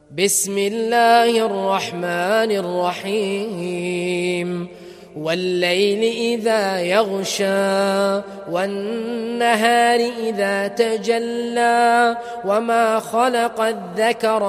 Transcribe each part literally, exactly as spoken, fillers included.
بسم الله الرحمن الرحيم والليل إذا يغشى والنهار إذا تجلى وما خلق الذكر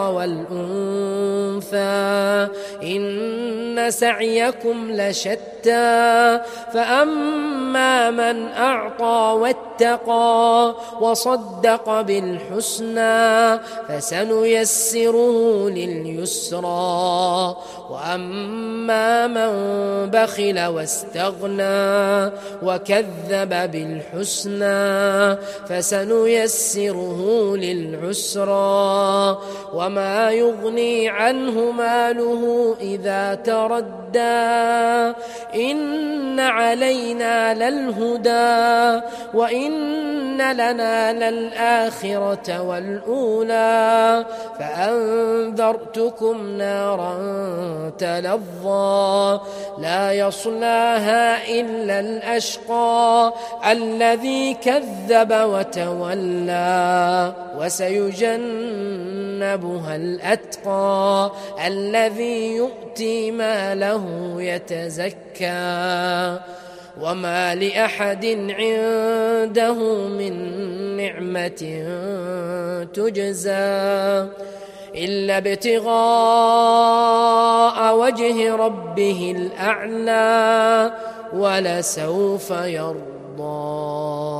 والأنثى إن سعيكم لشتى فأما من أعطى واتقى وصدق بالحسنى فسنيسره لليسرى وأما من بخل واستغنى وكذب بالحسنى فسنيسره للعسرى وما يغني عنه ماله إذا تردى إن علينا للهدى وإن لنا للآخرة والأولى فأنذرتكم نارا تلظى لا يصلاها إلا الأشقى الذي كذب وتولى وسيجنبها الأتقى الذي يؤتي ماله يتزكى وما لأحد عنده من نعمة تجزى إلا ابتغاء وجه ربه الأعلى ولسوف يرضى.